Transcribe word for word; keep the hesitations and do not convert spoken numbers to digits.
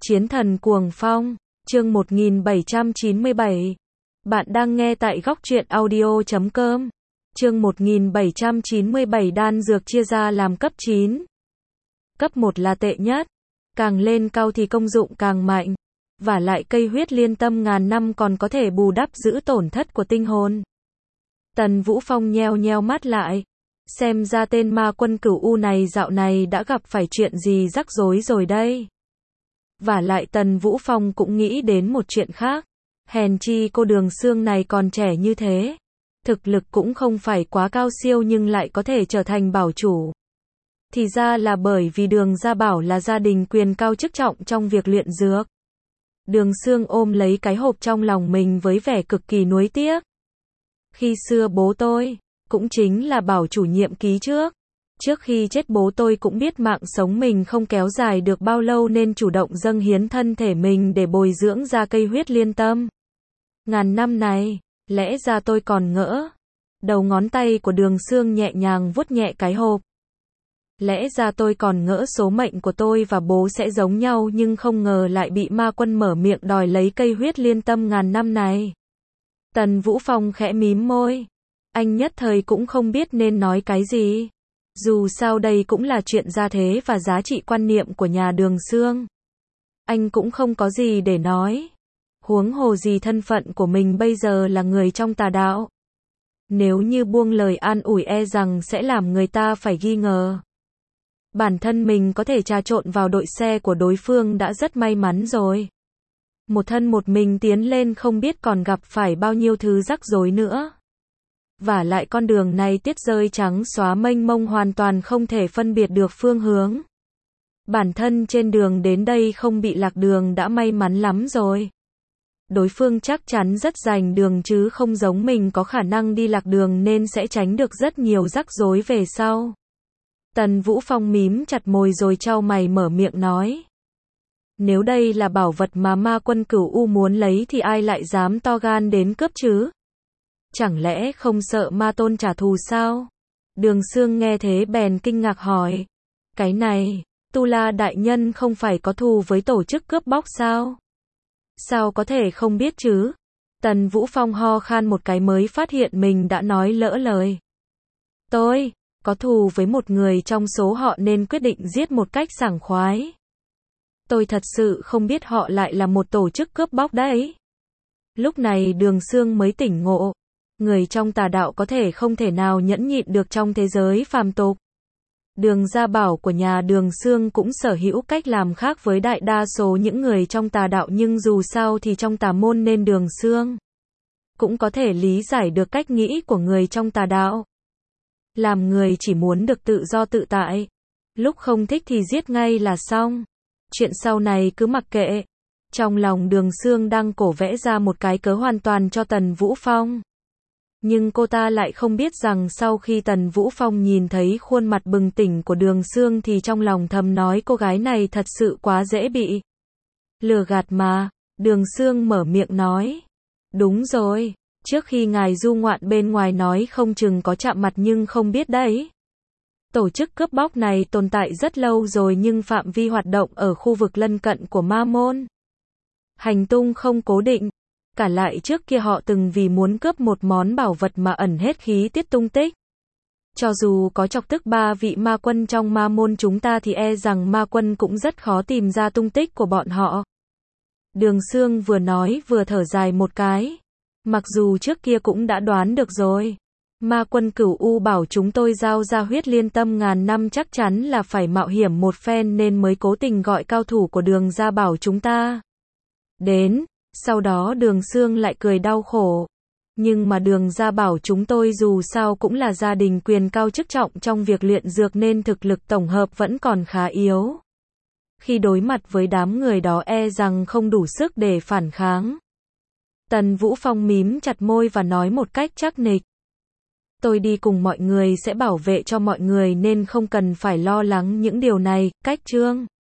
Chiến thần cuồng phong, chương một nghìn bảy trăm chín mươi bảy. Bạn đang nghe tại góc truyện audio chấm com. Chương một nghìn bảy trăm chín mươi bảy đan dược chia ra làm cấp chín. Cấp một là tệ nhất, càng lên cao thì công dụng càng mạnh. Vả lại cây huyết liên tâm ngàn năm còn có thể bù đắp giữ tổn thất của tinh hồn. Tần Vũ Phong nheo nheo mắt lại. Xem ra tên ma quân cửu u này dạo này đã gặp phải chuyện gì rắc rối rồi đây. Vả lại Tần Vũ Phong cũng nghĩ đến một chuyện khác. Hèn chi cô Đường Sương này còn trẻ như thế. Thực lực cũng không phải quá cao siêu nhưng lại có thể trở thành bảo chủ. Thì ra là bởi vì Đường Gia Bảo là gia đình quyền cao chức trọng trong việc luyện dược. Đường Sương ôm lấy cái hộp trong lòng mình với vẻ cực kỳ nuối tiếc. Khi xưa bố tôi, cũng chính là bảo chủ nhiệm ký trước. Trước khi chết bố tôi cũng biết mạng sống mình không kéo dài được bao lâu nên chủ động dâng hiến thân thể mình để bồi dưỡng ra cây huyết liên tâm. Ngàn năm này, lẽ ra tôi còn ngỡ. Đầu ngón tay của Đường Sương nhẹ nhàng vuốt nhẹ cái hộp. Lẽ ra tôi còn ngỡ số mệnh của tôi và bố sẽ giống nhau nhưng không ngờ lại bị ma quân mở miệng đòi lấy cây huyết liên tâm ngàn năm này. Tần Vũ Phong khẽ mím môi. Anh nhất thời cũng không biết nên nói cái gì. Dù sao đây cũng là chuyện gia thế và giá trị quan niệm của nhà Đường Sương. Anh cũng không có gì để nói. Huống hồ gì thân phận của mình bây giờ là người trong tà đạo. Nếu như buông lời an ủi e rằng sẽ làm người ta phải nghi ngờ. Bản thân mình có thể trà trộn vào đội xe của đối phương đã rất may mắn rồi. Một thân một mình tiến lên không biết còn gặp phải bao nhiêu thứ rắc rối nữa. Vả lại con đường này tiết rơi trắng xóa mênh mông hoàn toàn không thể phân biệt được phương hướng. Bản thân trên đường đến đây không bị lạc đường đã may mắn lắm rồi. Đối phương chắc chắn rất rành đường chứ không giống mình có khả năng đi lạc đường nên sẽ tránh được rất nhiều rắc rối về sau. Tần Vũ Phong mím chặt môi rồi chau mày mở miệng nói. Nếu đây là bảo vật mà ma quân cửu u muốn lấy thì ai lại dám to gan đến cướp chứ? Chẳng lẽ không sợ ma tôn trả thù sao? Đường Sương nghe thế bèn kinh ngạc hỏi. Cái này, Tu La đại nhân không phải có thù với tổ chức cướp bóc sao? Sao có thể không biết chứ? Tần Vũ Phong ho khan một cái mới phát hiện mình đã nói lỡ lời. Tôi có thù với một người trong số họ nên quyết định giết một cách sảng khoái. Tôi thật sự không biết họ lại là một tổ chức cướp bóc đấy. Lúc này Đường Sương mới tỉnh ngộ. Người trong tà đạo có thể không thể nào nhẫn nhịn được trong thế giới phàm tục. Đường Gia Bảo của nhà Đường Sương cũng sở hữu cách làm khác với đại đa số những người trong tà đạo nhưng dù sao thì trong tà môn nên Đường Sương cũng có thể lý giải được cách nghĩ của người trong tà đạo. Làm người chỉ muốn được tự do tự tại. Lúc không thích thì giết ngay là xong. Chuyện sau này cứ mặc kệ. Trong lòng Đường Sương đang cổ vẽ ra một cái cớ hoàn toàn cho Tần Vũ Phong. Nhưng cô ta lại không biết rằng sau khi Tần Vũ Phong nhìn thấy khuôn mặt bừng tỉnh của Đường Sương thì trong lòng thầm nói cô gái này thật sự quá dễ bị lừa gạt mà. Đường Sương mở miệng nói. Đúng rồi, trước khi ngài du ngoạn bên ngoài nói không chừng có chạm mặt nhưng không biết đấy. Tổ chức cướp bóc này tồn tại rất lâu rồi nhưng phạm vi hoạt động ở khu vực lân cận của ma môn. Hành tung không cố định. Cả lại trước kia họ từng vì muốn cướp một món bảo vật mà ẩn hết khí tiết tung tích. Cho dù có chọc tức ba vị ma quân trong ma môn chúng ta thì e rằng ma quân cũng rất khó tìm ra tung tích của bọn họ. Đường Sương vừa nói vừa thở dài một cái. Mặc dù trước kia cũng đã đoán được rồi. Ma quân cửu u bảo chúng tôi giao ra huyết liên tâm ngàn năm chắc chắn là phải mạo hiểm một phen nên mới cố tình gọi cao thủ của Đường Gia Bảo chúng ta đến. Sau đó Đường Sương lại cười đau khổ. Nhưng mà Đường Gia Bảo chúng tôi dù sao cũng là gia đình quyền cao chức trọng trong việc luyện dược nên thực lực tổng hợp vẫn còn khá yếu. Khi đối mặt với đám người đó e rằng không đủ sức để phản kháng. Tần Vũ Phong mím chặt môi và nói một cách chắc nịch. Tôi đi cùng mọi người sẽ bảo vệ cho mọi người nên không cần phải lo lắng những điều này. Cách chương